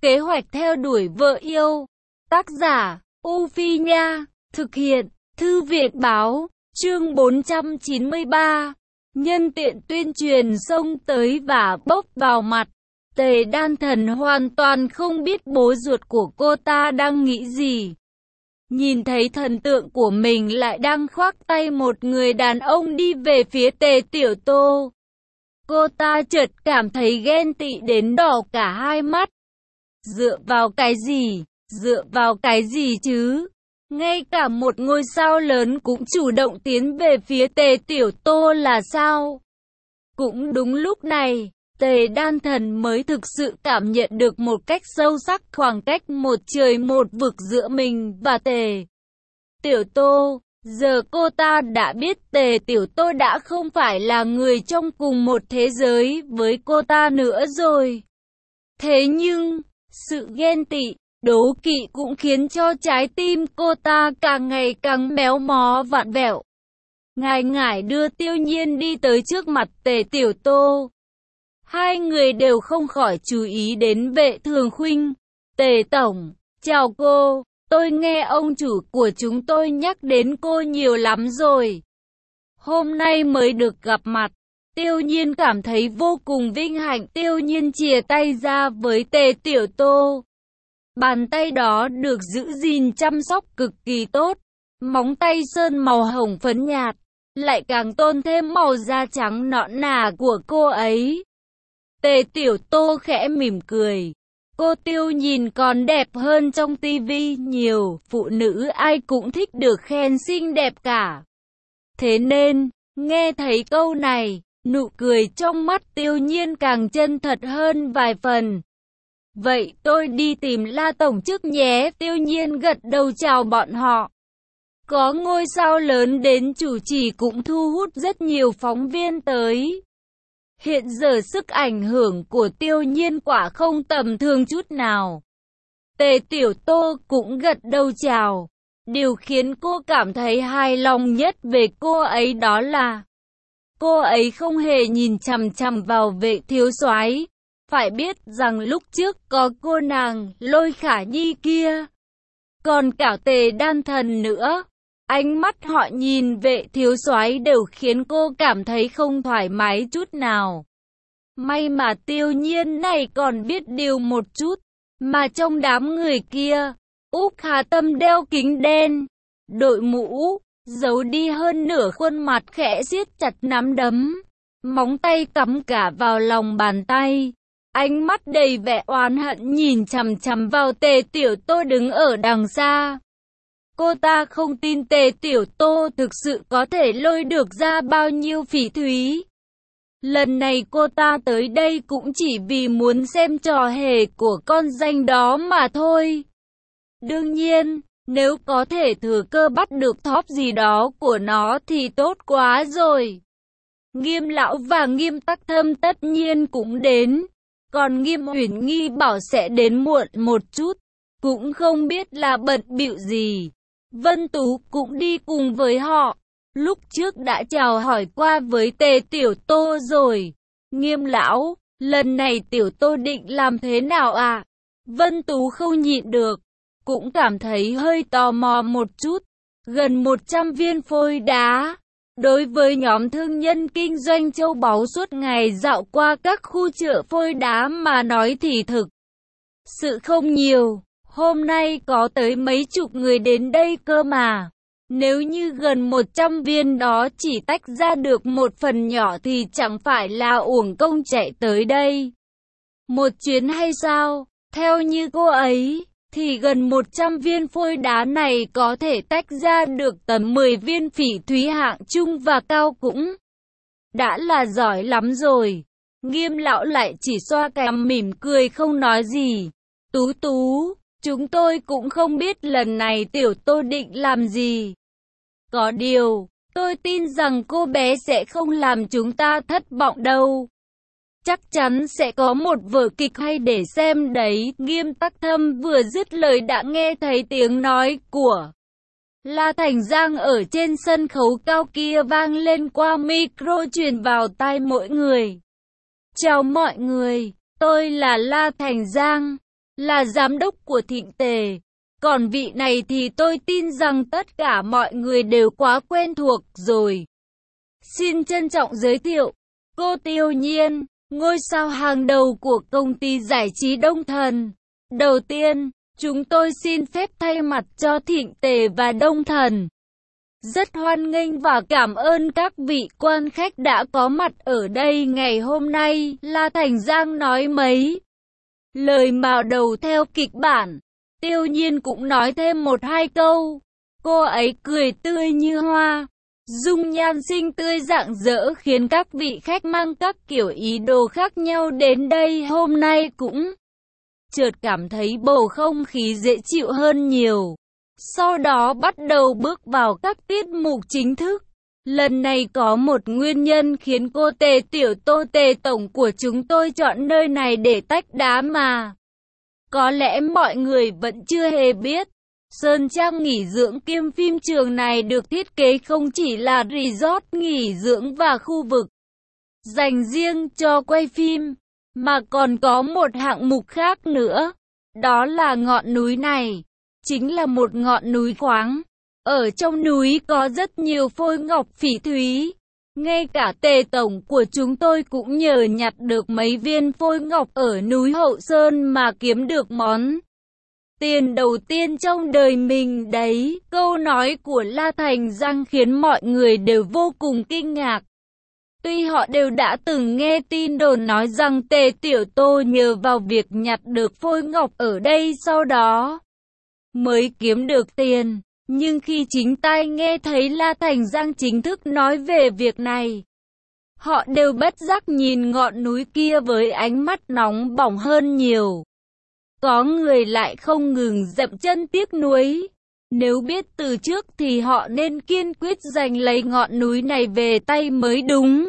Kế hoạch theo đuổi vợ yêu. Tác giả, U Phi Nha. Thực hiện, Thư viện Báo. Chương 493. Nhân tiện tuyên truyền xông tới và bốc vào mặt. Tề Đan Thần hoàn toàn không biết bố ruột của cô ta đang nghĩ gì. Nhìn thấy thần tượng của mình lại đang khoác tay một người đàn ông đi về phía Tề Tiểu Tô. Cô ta chợt cảm thấy ghen tị đến đỏ cả hai mắt. Dựa vào cái gì? Dựa vào cái gì chứ? Ngay cả một ngôi sao lớn cũng chủ động tiến về phía Tề Tiểu Tô là sao? Cũng đúng lúc này, Tề Đan Thần mới thực sự cảm nhận được một cách sâu sắc khoảng cách một trời một vực giữa mình và Tề Tiểu Tô. Giờ cô ta đã biết Tề Tiểu Tô đã không phải là người trong cùng một thế giới với cô ta nữa rồi. Thế nhưng, sự ghen tị, đố kỵ cũng khiến cho trái tim cô ta càng ngày càng méo mó vặn vẹo. Ngải ngải đưa Tiêu Nhiên đi tới trước mặt Tề Tiểu Tô. Hai người đều không khỏi chú ý đến Vệ Thường Khuynh. Tề Tổng, chào cô, tôi nghe ông chủ của chúng tôi nhắc đến cô nhiều lắm rồi. Hôm nay mới được gặp mặt. Tiêu Nhiên cảm thấy vô cùng vinh hạnh. Tiêu Nhiên chìa tay ra với Tề Tiểu Tô. Bàn tay đó được giữ gìn chăm sóc cực kỳ tốt. Móng tay sơn màu hồng phấn nhạt, lại càng tôn thêm màu da trắng nõn nà của cô ấy. Tề Tiểu Tô khẽ mỉm cười. Cô Tiêu nhìn còn đẹp hơn trong tivi nhiều, phụ nữ ai cũng thích được khen xinh đẹp cả. Thế nên, nghe thấy câu này, nụ cười trong mắt Tiêu Nhiên càng chân thật hơn vài phần. Vậy tôi đi tìm La Tổng trước nhé. Tiêu Nhiên gật đầu chào bọn họ. Có ngôi sao lớn đến chủ trì cũng thu hút rất nhiều phóng viên tới. Hiện giờ sức ảnh hưởng của Tiêu Nhiên quả không tầm thường chút nào. Tề Tiểu Tô cũng gật đầu chào. Điều khiến cô cảm thấy hài lòng nhất về cô ấy đó là cô ấy không hề nhìn chằm chằm vào Vệ thiếu soái. Phải biết rằng lúc trước có cô nàng Lôi Khả Nhi kia, còn cả Tề Đan Thần nữa. Ánh mắt họ nhìn Vệ thiếu soái đều khiến cô cảm thấy không thoải mái chút nào. May mà Tiêu Nhiên này còn biết điều một chút, mà trong đám người kia, Úc Hà Tâm đeo kính đen, đội mũ, giấu đi hơn nửa khuôn mặt, khẽ siết chặt nắm đấm, móng tay cắm cả vào lòng bàn tay. Ánh mắt đầy vẻ oán hận nhìn chằm chằm vào Tề Tiểu Tô đứng ở đằng xa. Cô ta không tin Tề Tiểu Tô thực sự có thể lôi được ra bao nhiêu phỉ thúy. Lần này cô ta tới đây cũng chỉ vì muốn xem trò hề của con danh đó mà thôi. Đương nhiên, nếu có thể thừa cơ bắt được thóp gì đó của nó thì tốt quá rồi. Nghiêm Lão và Nghiêm Tắc Thâm tất nhiên cũng đến. Còn Nghiêm Uyển Nghi bảo sẽ đến muộn một chút, cũng không biết là bận bịu gì. Vân Tú cũng đi cùng với họ. Lúc trước đã chào hỏi qua với Tề Tiểu Tô rồi. Nghiêm Lão, lần này Tiểu Tô định làm thế nào à? Vân Tú không nhịn được, cũng cảm thấy hơi tò mò một chút. Gần 100 viên phôi đá. Đối với nhóm thương nhân kinh doanh châu báu suốt ngày dạo qua các khu chợ phôi đá mà nói thì thực sự không nhiều. Hôm nay có tới mấy chục người đến đây cơ mà. Nếu như gần 100 viên đó chỉ tách ra được một phần nhỏ thì chẳng phải là uổng công chạy tới đây một chuyến hay sao? Theo như cô ấy, thì gần 100 viên phôi đá này có thể tách ra được tầm 10 viên phỉ thúy hạng trung và cao cũng đã là giỏi lắm rồi. Nghiêm Lão lại chỉ xoa cằm mỉm cười không nói gì. Tú Tú, chúng tôi cũng không biết lần này Tiểu Tô định làm gì. Có điều, tôi tin rằng cô bé sẽ không làm chúng ta thất vọng đâu. Chắc chắn sẽ có một vở kịch hay để xem đấy. Nghiêm Tắc Thâm vừa dứt lời đã nghe thấy tiếng nói của La Thành Giang ở trên sân khấu cao kia vang lên qua micro truyền vào tai mỗi người. Chào mọi người, tôi là La Thành Giang. là giám đốc của Thịnh Tề. Còn vị này thì tôi tin rằng tất cả mọi người đều quá quen thuộc rồi. Xin trân trọng giới thiệu, cô Tiêu Nhiên, ngôi sao hàng đầu của công ty giải trí Đông Thần. Đầu tiên, chúng tôi xin phép thay mặt cho Thịnh Tề và Đông Thần. Rất hoan nghênh và cảm ơn các vị quan khách đã có mặt ở đây ngày hôm nay, La Thành Giang nói mấy lời mở đầu theo kịch bản. Tiêu Nhiên cũng nói thêm một hai câu. Cô ấy cười tươi như hoa, dung nhan xinh tươi rạng rỡ khiến các vị khách mang các kiểu ý đồ khác nhau đến đây hôm nay cũng chợt cảm thấy bầu không khí dễ chịu hơn nhiều. Sau đó bắt đầu bước vào các tiết mục chính thức. Lần này có một nguyên nhân khiến cô Tề Tiểu Tô Tề Tổng của chúng tôi chọn nơi này để tách đá mà có lẽ mọi người vẫn chưa hề biết. Sơn Trang nghỉ dưỡng kiêm phim trường này được thiết kế không chỉ là resort nghỉ dưỡng và khu vực dành riêng cho quay phim, mà còn có một hạng mục khác nữa. Đó là ngọn núi này chính là một ngọn núi khoáng. Ở trong núi có rất nhiều phôi ngọc phỉ thúy. Ngay cả Tề Tổng của chúng tôi cũng nhờ nhặt được mấy viên phôi ngọc ở núi Hậu Sơn mà kiếm được món tiền đầu tiên trong đời mình đấy. Câu nói của La Thành Giang khiến mọi người đều vô cùng kinh ngạc. Tuy họ đều đã từng nghe tin đồn nói rằng Tề Tiểu Tô nhờ vào việc nhặt được phôi ngọc ở đây sau đó mới kiếm được tiền. Nhưng khi chính tai nghe thấy La Thành Giang chính thức nói về việc này, họ đều bất giác nhìn ngọn núi kia với ánh mắt nóng bỏng hơn nhiều. Có người lại không ngừng dậm chân tiếc nuối. Nếu biết từ trước thì họ nên kiên quyết giành lấy ngọn núi này về tay mới đúng.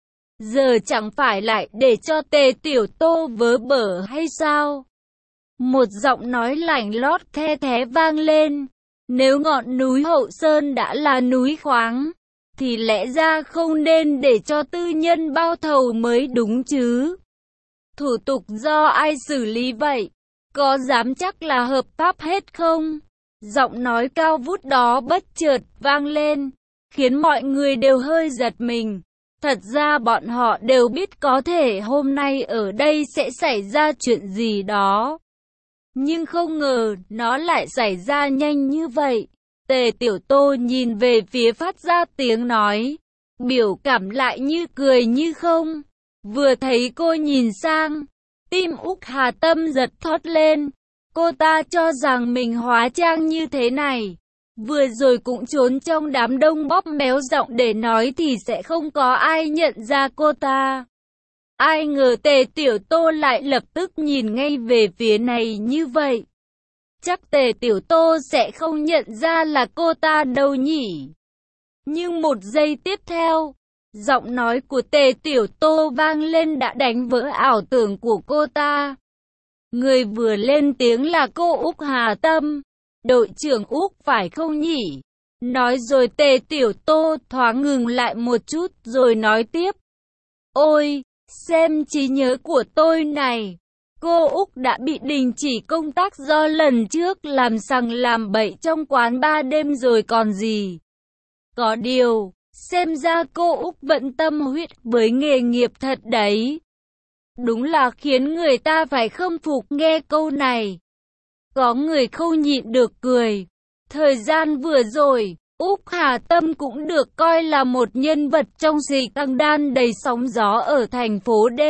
Giờ chẳng phải lại để cho Tề Tiểu Tô vớ bở hay sao? Một giọng nói lạnh lót the thé vang lên. Nếu ngọn núi Hậu Sơn đã là núi khoáng, thì lẽ ra không nên để cho tư nhân bao thầu mới đúng chứ. Thủ tục do ai xử lý vậy? Có dám chắc là hợp pháp hết không? Giọng nói cao vút đó bất chợt vang lên, khiến mọi người đều hơi giật mình. Thật ra bọn họ đều biết có thể hôm nay ở đây sẽ xảy ra chuyện gì đó. Nhưng không ngờ nó lại xảy ra nhanh như vậy. Tề Tiểu Tô nhìn về phía phát ra tiếng nói, biểu cảm lại như cười như không. Vừa thấy cô nhìn sang, tim Úc Hà Tâm giật thót lên. Cô ta cho rằng mình hóa trang như thế này, vừa rồi cũng trốn trong đám đông bóp méo giọng để nói thì sẽ không có ai nhận ra cô ta. Ai ngờ Tề Tiểu Tô lại lập tức nhìn ngay về phía này như vậy. Chắc Tề Tiểu Tô sẽ không nhận ra là cô ta đâu nhỉ. Nhưng một giây tiếp theo, giọng nói của Tề Tiểu Tô vang lên đã đánh vỡ ảo tưởng của cô ta. Người vừa lên tiếng là cô Úc Hà Tâm. Đội trưởng Úc phải không nhỉ? Nói rồi Tề Tiểu Tô thoáng ngừng lại một chút rồi nói tiếp. Ôi, xem trí nhớ của tôi này. Cô Úc đã bị đình chỉ công tác do lần trước làm sằng làm bậy trong quán ba đêm rồi còn gì. Có điều, xem ra cô Úc vẫn tâm huyết với nghề nghiệp thật đấy. Đúng là khiến người ta phải khâm phục nghe câu này. Có người không nhịn được cười. Thời gian vừa rồi, Úc Hà Tâm cũng được coi là một nhân vật trong scandal đầy sóng gió ở thành phố D.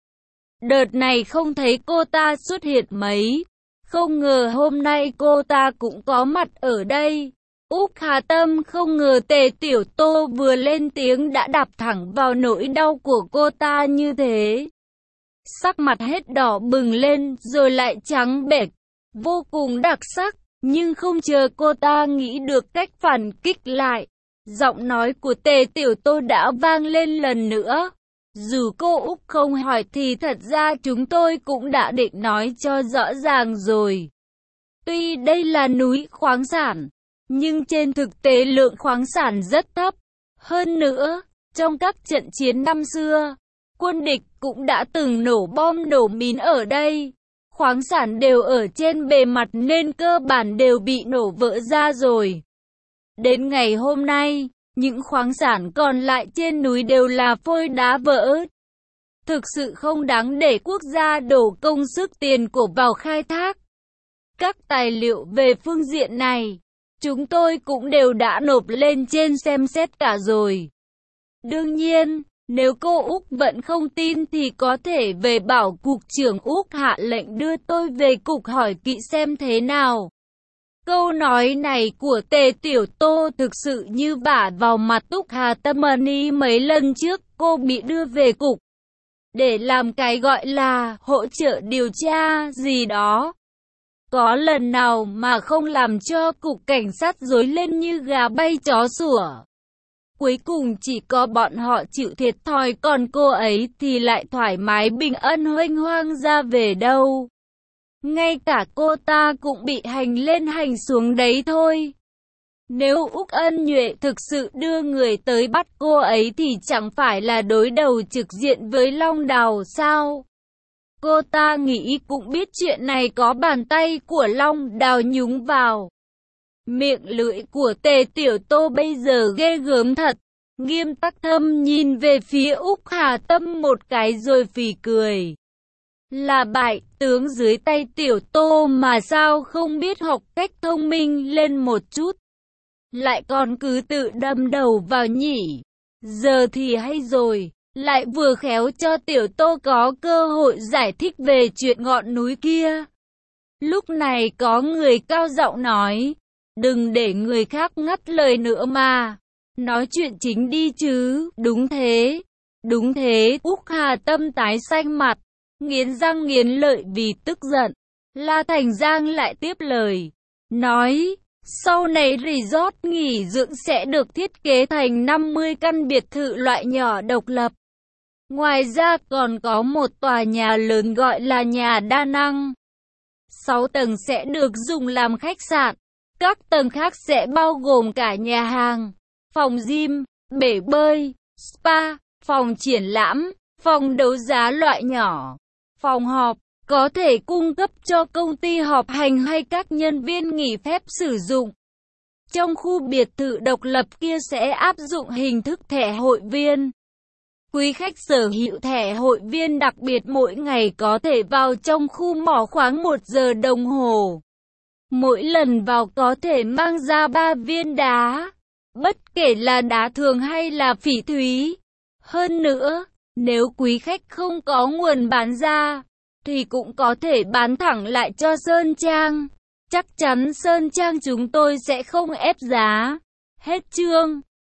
Đợt này không thấy cô ta xuất hiện mấy. Không ngờ hôm nay cô ta cũng có mặt ở đây. Úc Hà Tâm không ngờ Tề Tiểu Tô vừa lên tiếng đã đạp thẳng vào nỗi đau của cô ta như thế. Sắc mặt hết đỏ bừng lên rồi lại trắng bệch, vô cùng đặc sắc. Nhưng không chờ cô ta nghĩ được cách phản kích lại, giọng nói của Tề Tiểu Tô đã vang lên lần nữa. Dù cô Úc không hỏi thì thật ra chúng tôi cũng đã định nói cho rõ ràng rồi. Tuy đây là núi khoáng sản, nhưng trên thực tế lượng khoáng sản rất thấp. Hơn nữa, trong các trận chiến năm xưa, quân địch cũng đã từng nổ bom nổ mìn ở đây. khoáng sản đều ở trên bề mặt nên cơ bản đều bị nổ vỡ ra rồi. Đến ngày hôm nay, những khoáng sản còn lại trên núi đều là phôi đá vỡ. Thực sự không đáng để quốc gia đổ công sức tiền của vào khai thác. Các tài liệu về phương diện này, chúng tôi cũng đều đã nộp lên trên xem xét cả rồi. Đương nhiên, nếu cô Úc vẫn không tin thì có thể về bảo cục trưởng Úc hạ lệnh đưa tôi về cục hỏi kỹ xem thế nào. Câu nói này của Tề Tiểu Tô thực sự như vả vào mặt Túc Hà Tâm Ni mấy lần trước cô bị đưa về cục để làm cái gọi là hỗ trợ điều tra gì đó. Có lần nào mà không làm cho cục cảnh sát rối lên như gà bay chó sủa. Cuối cùng chỉ có bọn họ chịu thiệt thòi, còn cô ấy thì lại thoải mái bình ân huênh hoang ra về đâu. Ngay cả cô ta cũng bị hành lên hành xuống đấy thôi. Nếu Úc Ân Nhuệ thực sự đưa người tới bắt cô ấy thì chẳng phải là đối đầu trực diện với Long Đào sao? Cô ta nghĩ cũng biết chuyện này có bàn tay của Long Đào nhúng vào. Miệng lưỡi của Tề Tiểu Tô bây giờ ghê gớm thật. Nghiêm Tắc Thâm nhìn về phía Úc Hà Tâm một cái rồi phì cười. Là bại tướng dưới tay Tiểu Tô mà sao không biết học cách thông minh lên một chút. Lại còn cứ tự đâm đầu vào nhỉ. Giờ thì hay rồi, lại vừa khéo cho Tiểu Tô có cơ hội giải thích về chuyện ngọn núi kia. Lúc này có người cao giọng nói, đừng để người khác ngắt lời nữa mà. Nói chuyện chính đi chứ. Đúng thế, Úc Hà Tâm tái xanh mặt, nghiến răng nghiến lợi vì tức giận. La Thành Giang lại tiếp lời, nói, sau này resort nghỉ dưỡng sẽ được thiết kế thành 50 căn biệt thự loại nhỏ độc lập. Ngoài ra còn có một tòa nhà lớn gọi là nhà đa năng. 6 tầng sẽ được dùng làm khách sạn, các tầng khác sẽ bao gồm cả nhà hàng, phòng gym, bể bơi, spa, phòng triển lãm, phòng đấu giá loại nhỏ, phòng họp, có thể cung cấp cho công ty họp hành hay các nhân viên nghỉ phép sử dụng. Trong khu biệt thự độc lập kia sẽ áp dụng hình thức thẻ hội viên. Quý khách sở hữu thẻ hội viên đặc biệt mỗi ngày có thể vào trong khu mỏ khoáng 1 giờ đồng hồ. Mỗi lần vào có thể mang ra 3 viên đá, bất kể là đá thường hay là phỉ thúy. Hơn nữa, nếu quý khách không có nguồn bán ra, thì cũng có thể bán thẳng lại cho Sơn Trang. Chắc chắn Sơn Trang chúng tôi sẽ không ép giá. Hết chương.